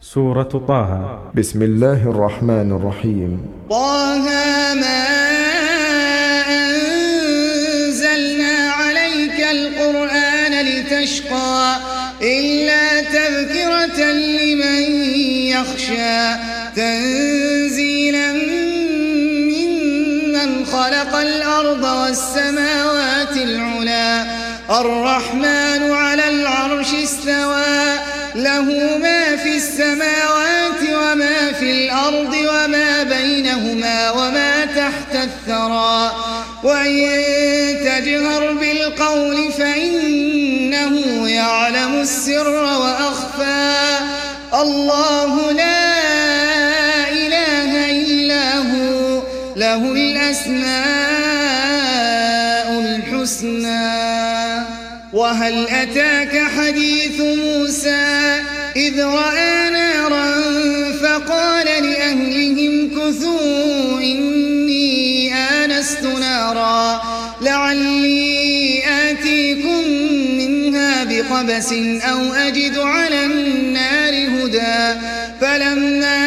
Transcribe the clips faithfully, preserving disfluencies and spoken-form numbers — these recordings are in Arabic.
سورة طه. بسم الله الرحمن الرحيم. طه ما أنزلنا عليك القرآن لتشقى إلا تذكرة لمن يخشى تنزيلا ممن خلق الأرض والسماوات العلى الرحمن على العرش استوى له ما في السماوات وما في الأرض وما بينهما وما تحت الثرى وإن تجهر بالقول فإنه يعلم السر وأخفى الله لا إله إلا هو له الأسماء الحسنى. وهل أتاك حديث موسى إذ رأى نارا فقال لأهلهم كثوا إني آنست نارا لعلي آتيكم منها بقبس أو أجد على النار هدى فلما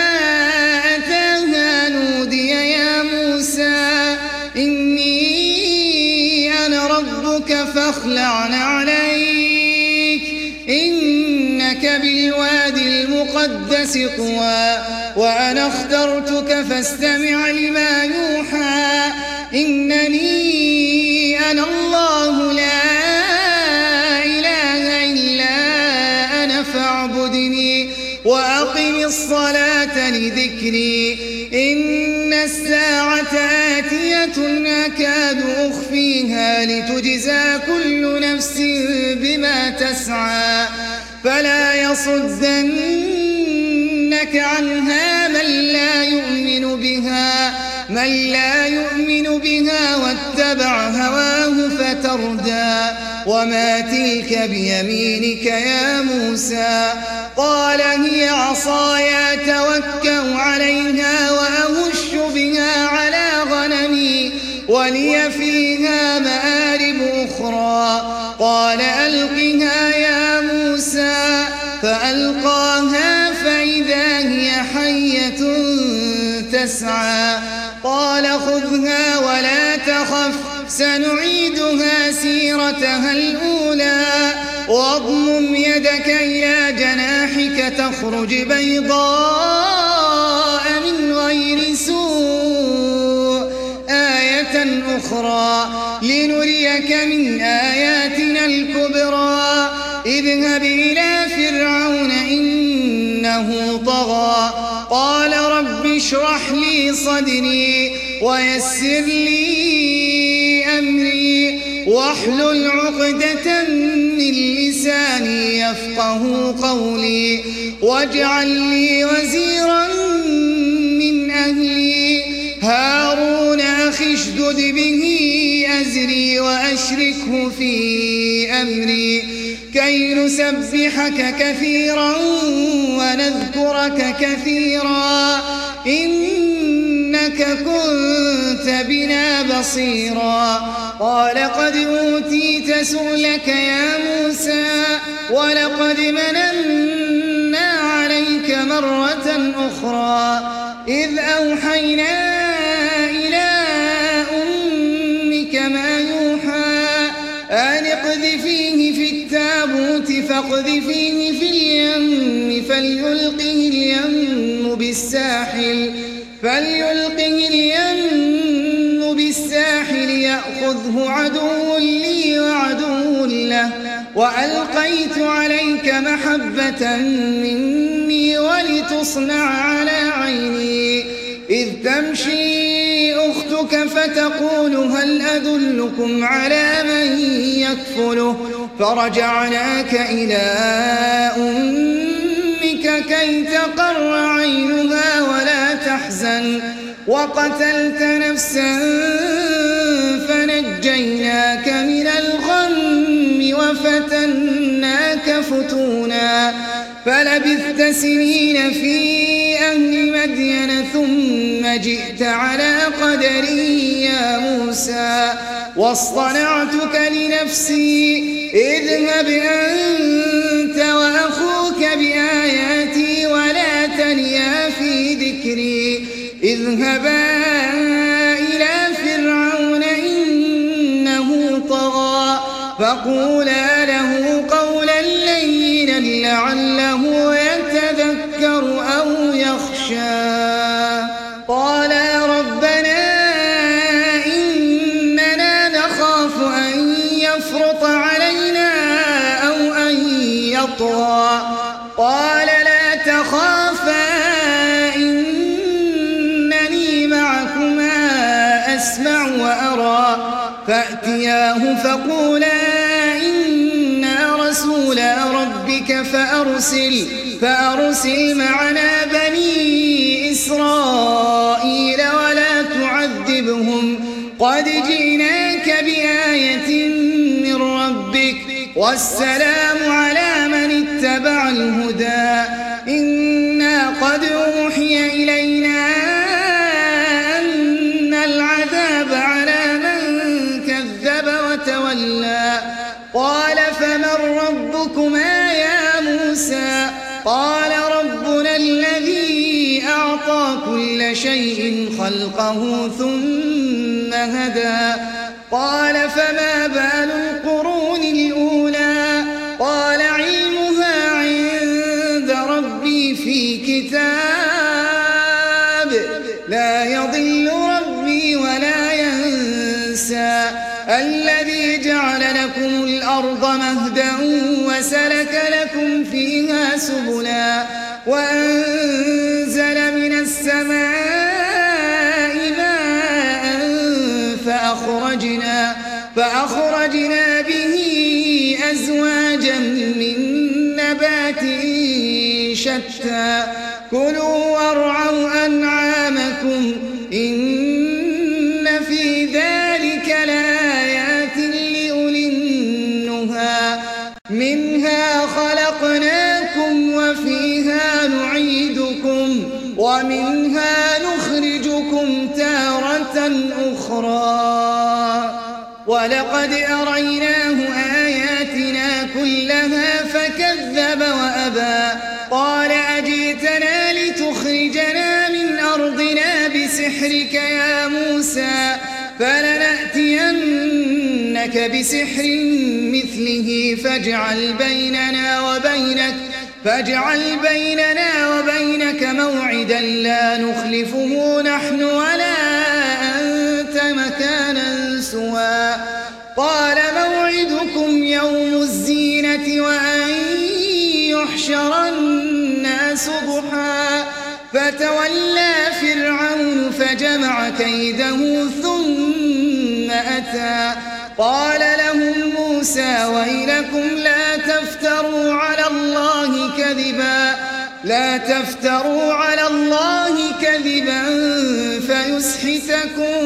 أتاها نودي يا موسى إني أنا ربك فاخلع عليك إنك بالوادي المقدس طوى وأنا اخترتك فاستمع لما يوحى إنني أنا الله لا إله إلا أنا فاعبدني وأقم الصلاة لذكري إن الساعة آتية أكاد أخفيها لتجزى كل نفس بما تسعى فلا يصدنك عنها من لا يؤمن بها من لا يؤمن بها واتبع هواه فتردى وما تلك بيمينك يا موسى قال هي عصاي أتوكأ عليها وأهش بها على غنمي ولي فيها مآرب أخرى قال ألقها يا موسى فألقاها فإذا هي حية تسعى قال خذها ولا تخف سنعيدها سيرتها الأولى واضمم يدك إلى جناحك تخرج بيضاء من غير سوء آية أخرى لنريك من آياتنا الكبرى اذهب إلى فرعون إنه طغى قال رب اشرح لي صدري ويسر لي أمري واحلل عقدة من لساني يفقه قولي واجعل لي وزيرا من أهلي هارون أخي اشدد به أزري وأشركه في أمري كي نسبحك كثيرا ونذكرك كثيرا إنك كنت بنا بصيرا قال قد أوتيت سؤلك يا موسى ولقد مننا عليك مرة أخرى إذ أوحينا إلى أمك ما يوحى أن اقذفيه في التابوت فاقذفيه في اليم فليلقه اليم بالساحل فليلقه اليم بالساحل يأخذه عدو لي وعدو له وألقيت عليك محبة مني ولتصنع على عيني إذ تمشي أختك فتقول هل أدلكم على من يكفله فرجعناك إلى أمك كي تقر عينها ولا تحزن وقتلت نفسا فنجيناك من الغم وفتناك فتونا فلبثت سنين في أهل مدين ثم جئت على قدري يا موسى واصطنعتك لنفسي اذهب أنت وأخوك بآياتي ذكري اذهبا إلى فرعون إنه طغى فقولا له قولا لينا لعله يتذكر أو يخشى قالا ربنا إننا نخاف أن يفرط علينا أو أن يطغى قال لا تخافا إنني معكما أسمع وأرى فأتياه فقولا إنا رسولا ربك فأرسل, فأرسل معنا بني إسرائيل ولا تعذبهم قد جئناك بآية من ربك والسلام على من اتبع الهدى إنا قد أوحي إلينا أن العذاب على من كذب وتولى قال فمن ربكما يا موسى قال ربنا الذي أعطى كل شيء خلقه ثم هدى قال فما بال القرون الأولى قال علمها عند ربي في كتاب لا يضل ربي ولا ينسى الذي جعل لكم الأرض مهدا وسلك لكم فيها سبلا وأنزل من السماء ماء فأخرجنا, فأخرجنا به أزواجا من نبات شتى كلوا وارعوا أنعامكم إن في ذلك لآيات لأولي النهى منها خلقناكم وفيها نعيدكم ومنها نخرجكم تارة أخرى ولقد أريناه آياتنا كلها فكذب وأبى قال أجئتنا لتخرجنا من أرضنا بسحرك يا موسى فلنأتينك بسحر مثله فاجعل بيننا وبينك فاجعل بيننا وبينك موعدا لا نخلفه نحن ولا أنت مكانا سوى قال موعدكم يوم الزينة وأن يحشر الناس ضحى فتولى فرعون فجمع كيده ثم أتى قال لهم موسى ويلكم لا تفتروا على الله كذبا لا تفتروا على الله كذبا فيسحتكم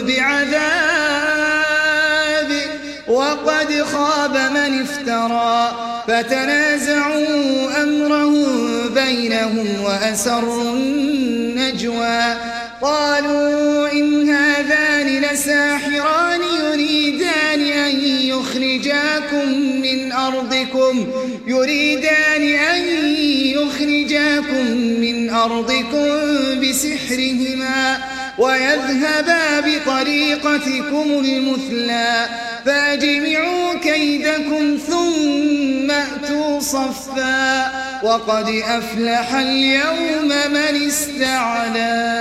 بعذاب وقد خاب من افترى فتنازعوا أمرهم بينهم وأسروا النجوى قالوا إن هذان لساحران يريدان أن يخرجاكم من أرضكم يريدان أن يخرجاكم من أرضكم بسحرهما ويذهبا بطريقتكم المثلى فاجمعوا كيدكم ثم أتوا صفا وقد أفلح اليوم من استعلى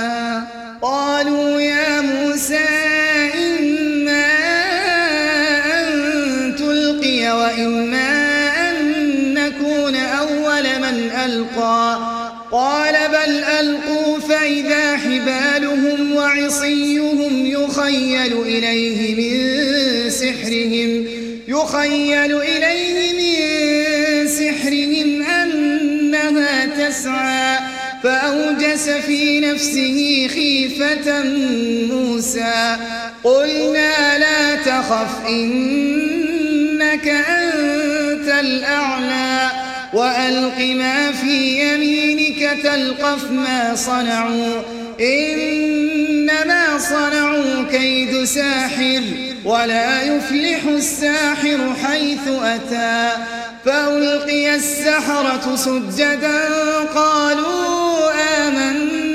قالوا يا موسى إما أن تلقي وإما أن نكون أول من ألقى قال بل ألقوا فإذا حبالهم وعصيهم يخيل إليه من سحرهم يخيل إليه من سحرهم أنها تسعى فأوجس في نفسه خيفة موسى قلنا لا تخف إنك أنت الأعلى وألق ما في يمينك تلقف ما صنعوا إنما صنعوا كيد ساحر ولا يفلح الساحر حيث أتى فألقي السحرة سجدا قالوا آمنا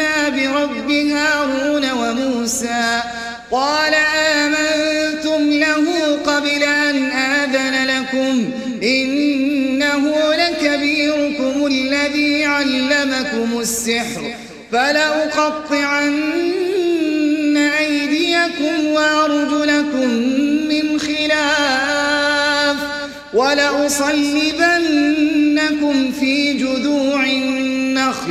هارون وموسى قال آمنتم له قبل أن آذن لكم إنه لكبيركم الذي علمكم السحر فلأقطعن أيديكم وأرجلكم من خلاف ولأصلبنكم في جذوع النخل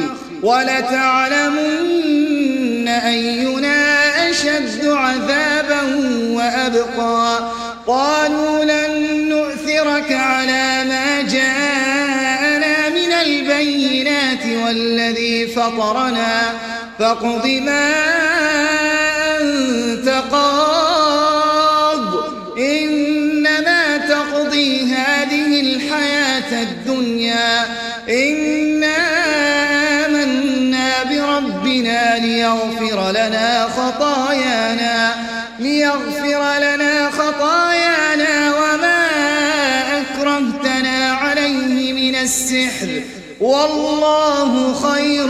ولتعلمن أينا أشد عذابا وأبقى قالوا لن نؤثرك على ما جاءنا من البينات والذي فطرنا فاقض ما أنت قاض إنما تقضي هذه الحياة الدنيا إنا آمنا بربنا ليغفر لنا خطايانا ليغفر لنا خطايانا وما أكرهتنا عليه من السحر والله خير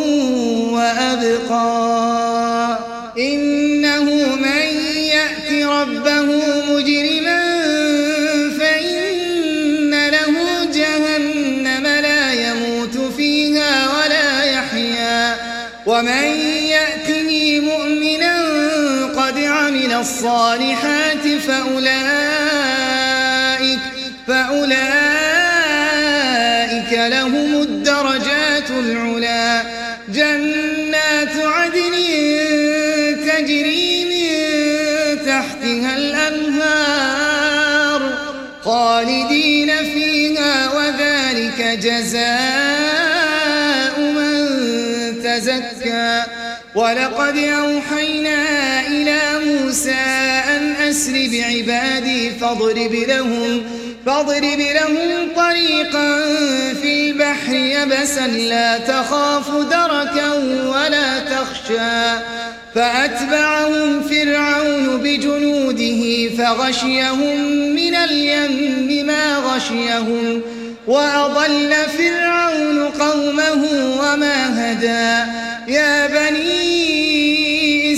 وأبقى إنه من يأت ربه مجرما فإن له جهنم لا يموت فيها ولا يحيا ومن يأتني مؤمنا قد عمل الصالحات فأولئك فأولئك لهم الدرجات العلا جنات عدن تجري من تحتها الأنهار خالدين فيها وذلك جزاء من تزكى ولقد أوحينا إلى موسى أن أسر بعبادي فاضرب لهم فاضرب لهم طريقا في البحر يبسا لا تخاف دركا ولا تخشى فأتبعهم فرعون بجنوده فغشيهم من اليم ما غشيهم وأضل فرعون قومه وما هدى يا بني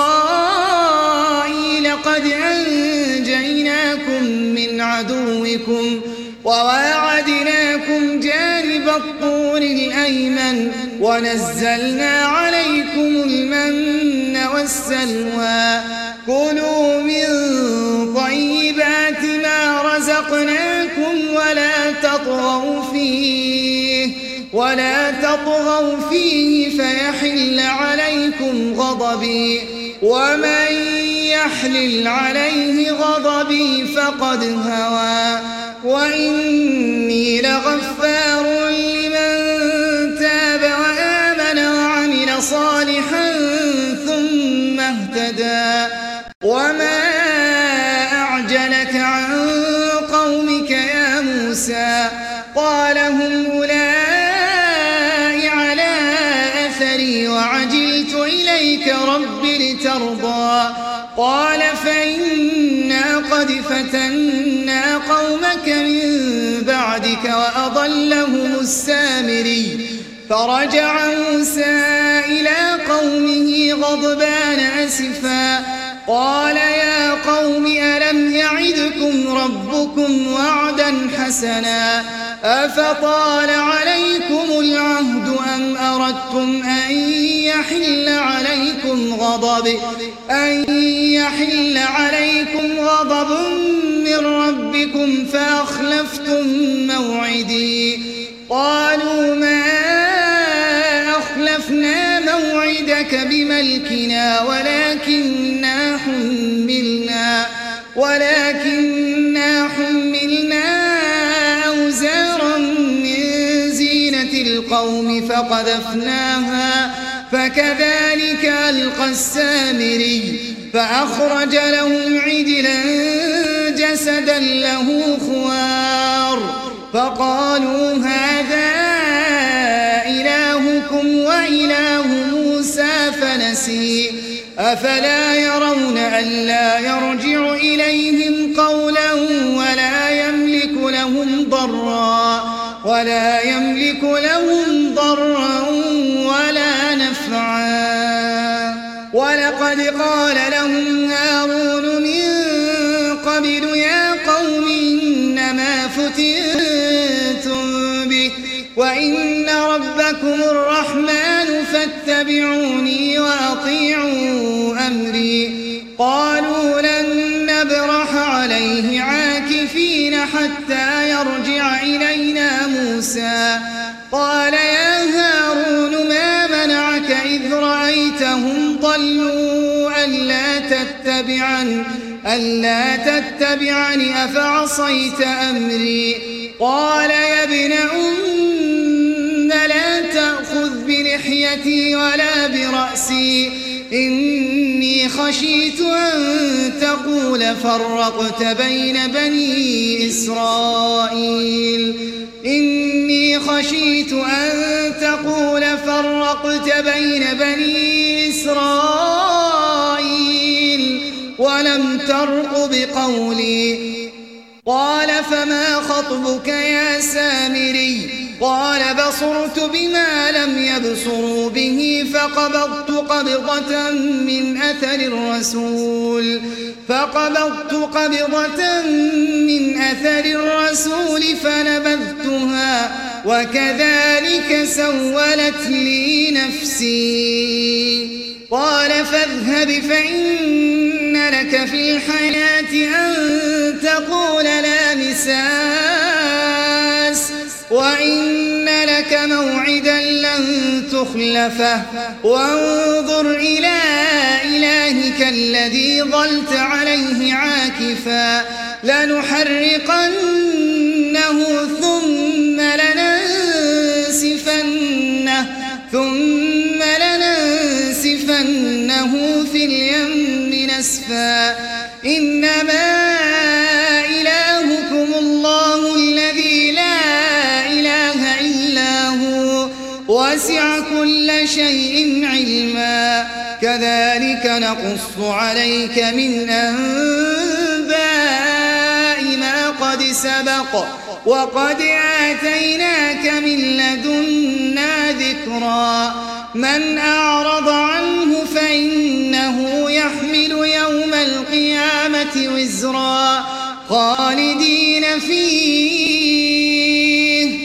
إسرائيل قد أنجيناكم من عدوكم وواعدناكم جانب الطور الأيمن ونزلنا عليكم المن والسلوى كلوا من طيبات ما رزقناكم ولا تطغوا فيه ولا تطغوا فيه فيحل عليكم غضبي ومن يحلل عليه غضبي فقد هوى وإني لغفار لمن تاب وآمن وعمل صالحا ثم اهتدى وما أعجلك عن قومك يا موسى قال هم أولئك على أثري وعجلت إليك رب لترضى قال فإنا قد فتنا قومك من بعدك وأضلهم السامري فرجع موسى إلى قومه غضبان أسفا قال يا قوم ألم يعدكم ربكم وعدا حسنا أفطال عليكم العهد أم أردتم أن يحل عليكم غضب أن يحل عليكم غضب من ربكم فأخلفتم موعدي قالوا ما أخلفنا موعدك بملكنا ولكننا حملنا ولكننا حملنا أوزارا من زينة القوم فقذفناها فكذلك ألقى السامري فأخرج لهم عجلا جسدا له خوار فقالوا هذا إلهكم وإله موسى فنسي أفلا يرون ألا يرجع إليهم قولا ولا يملك لهم ضرا ولا يملك لهم ضرا ولا نفعا ولقد قال لهم هارون من قبل يا قوم إنما فتنتم به وإن ربكم الرحمن فاتبعوني وأطيعوا أمري قالوا لن نبرح عليه عاكفين حتى يرجع إلينا موسى قال يا هارون ما منعك إذ رأيتهم ضلوا ألا تتبعني ألا تتبعني أفعصيت أمري قال يا ابن أم لا تأخذ بلحيتي ولا برأسي إني خشيت أن تقول فرقت بين بني إسرائيل إني خشيت أن تقول فرقت بين بني إسرائيل ولم ترقب قولي قال فما خطبك يا سامري قال بصرت بما لم يبصروا به فقبضت قبضة من أثر الرسول فقبضت قبضة من أثر الرسول فنبذتها وكذلك سولت لي نفسي قال فاذهب فإن لك في الحياة أن تقول لا مساس وإن لك موعدا لن تخلفه وانظر إلى إلهك الذي ظلت عليه عاكفا لنحرقنه ثم لننسفنه ثم لننسفنه في اليم نسفا إنما إلهكم الله الذي لا إله إلا هو وسع كل شيء علما كذلك نقص عليك من أنباء ما قد سبق وقد آتيناك من لدنا ذكرا من أعرض عنه فإنه يحمل يوم القيامة وزرا خالدين فيه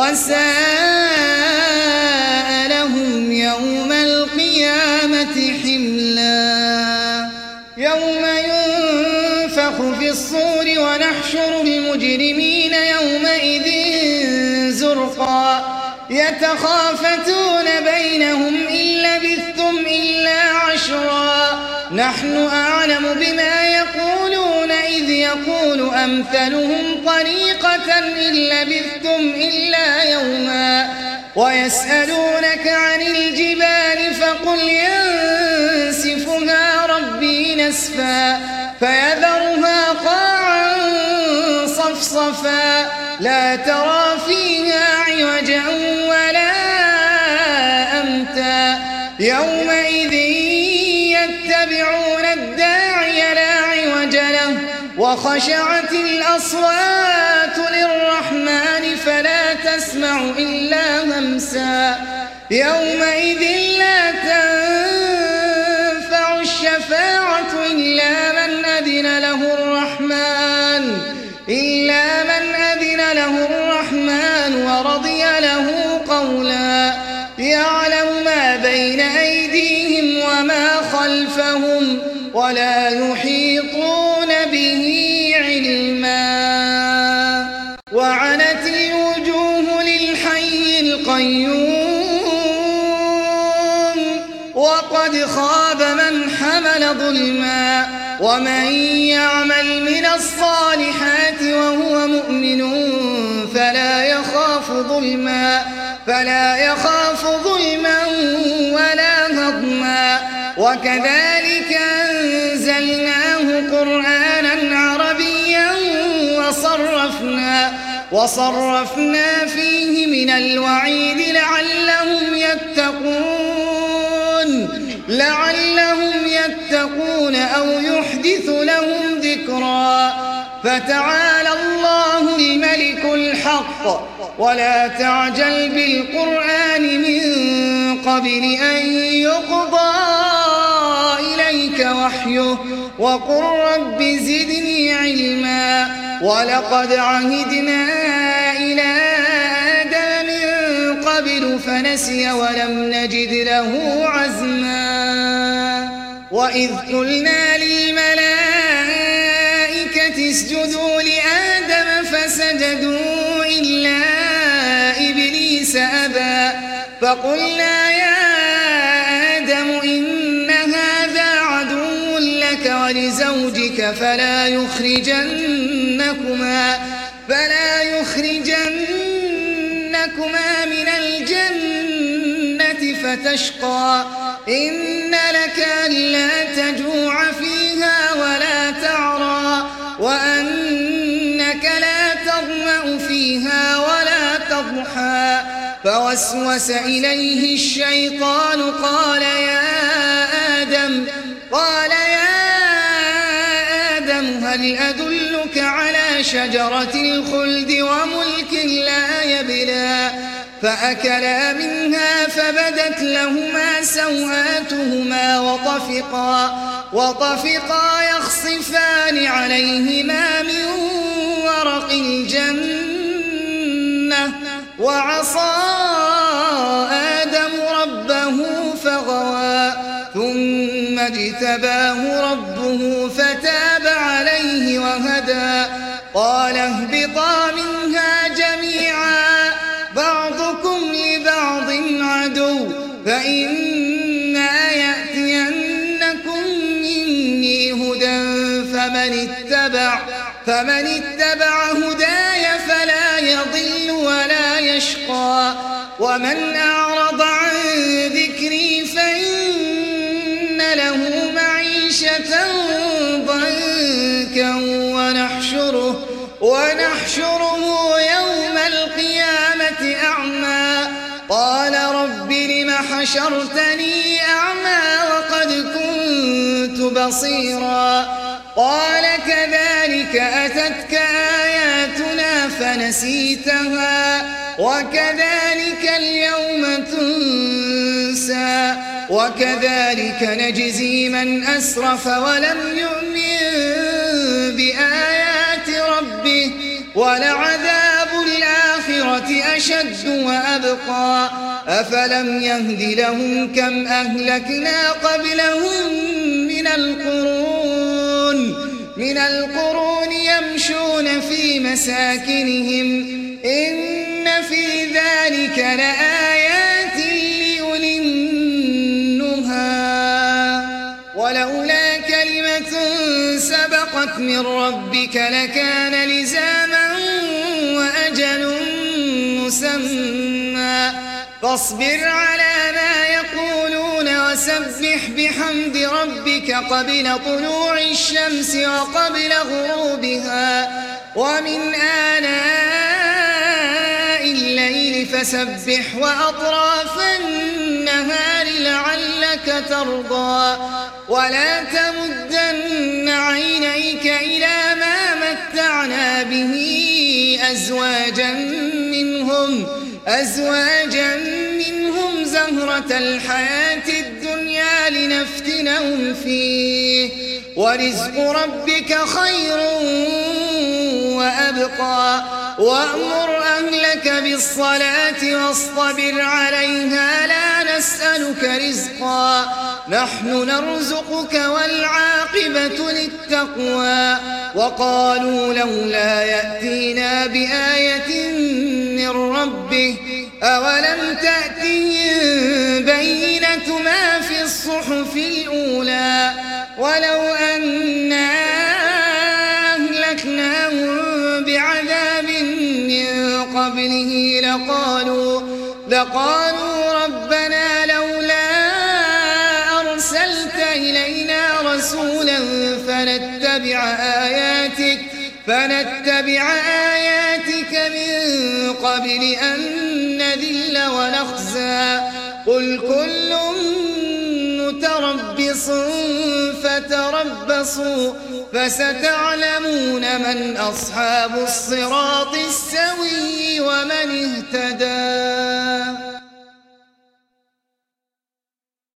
وساء لهم يوم القيامة حملا يوم ينفخ في الصور ونحشر المجرمين يومئذ زرقا يتخافتون بينهم إن لبثتم إلا عشرا نحن أعلم بما يقولون إذ يقول أمثلهم طريقة إن لبثتم إلا يوما ويسألونك عن الجبال فقل ينسفها ربي نسفا فيذرها قاعا صفصفا لا ترى فيها عوجا ولا أمتا يومئذ يتبعون الداعي لا عوج له وخشعت الأصوات للرحمن فلا تسمع إلا همسا يومئذ لا تنفع الشفاعة إلا من أذن له الرحمن إلا من أذن له الرحمن ورضي له قولا يعلم ما بين أيديهم وما خلفهم ولا يحيطون به علما وعنت الوجوه للحي القيوم وقد خاب من حمل ظلما ومن يعمل من الصالحات وهو مؤمن فلا يخاف ظلما فلا يخاف ظلما ولا هضما وكذلك أنزلناه قرآنا عربيا وصرفنا وصرفنا فيه من الوعيد لعلهم يتقون لعلهم يتقون أو يحدث لهم ذكرا فتعالى الله الملك الحق ولا تعجل بالقرآن من قبل أن يقضى إليك وحيه وقل رب زدني علما ولقد عهدنا إلى آدم من قبل فنسي ولم نجد له عزما وإذ قلنا للملائكة اسجدوا لآدم فسجدوا إلا إبليس أبى فقلنا يا آدم إن هذا عدو لك ولزوجك فلا يخرجنكما فلا يخرجنكما من الجنة فتشقى إن لك ألا تجوع فيها ولا تعرى وأنك لا تظمأ فيها ولا تضحى فوسوس إليه الشيطان قال يا آدم قال يا آدم هل أدلك على شجرة الخلد وملك لا يبلى فأكلا منها فبدت لهما سوآتهما وطفقا وطفقا يخصفان عليهما من ورق الجنة وعصى آدم ربه فغوى ثم اجتباه ربه فتاب عليه وهدى قال اهبطا منها جميعا بعضكم لبعض عدو فإما يأتينكم مني هدى فمن اتبع فمن اتبع هداي فلا يضل ولا يشقى ومن أعرض عن ذكري فإن له معيشة ضنكا ونحشره ونحشره يوم القيامة أعمى قال رب لم حشرتني أعمى وقد كنت بصيرا قال كذلك أتتك آياتنا فنسيتها وكذلك اليوم تنسى وكذلك نجزي من أسرف ولم يؤمن بآيات ربه ولعذاب الآخرة أشد وأبقى أفلم يهد لهم كم أهلكنا قبلهم من القرون من القرون يمشون في مساكنهم إن في ذلك لآيات لأولي النهى ولولا كلمة سبقت من ربك لكان لزاما وأجل مسمى فاصبر على ما يقولون وسبح بحمد ربك قبل طلوع الشمس وقبل غروبها ومن آناء الليل فسبح وأطراف النهار لعلك ترضى ولا تمدن عينيك إلى ما متعنا به أزواجا منهم أزواجا منهم زهرة الحياة الدنيا لنفتنهم فيه ورزق ربك خير وأبقى وأمر أهلك بالصلاة واصطبر عليها لا نسألك رزقا نحن نرزقك والعاقبة للتقوى وقالوا لولا يأتينا بآية من ربه أولم تأتهم بينة ما في الصحف الأولى ولو أنا أهلكناهم بعذاب من قبله لقالوا لقالوا ربنا لولا أرسلت إلينا رسولا فنتبع آياتك فنتبع آياتك من قبل أن نذل ونخزى قل كل متربص فتربصوا فستعلمون من أصحاب الصراط السوي ومن اهتدى.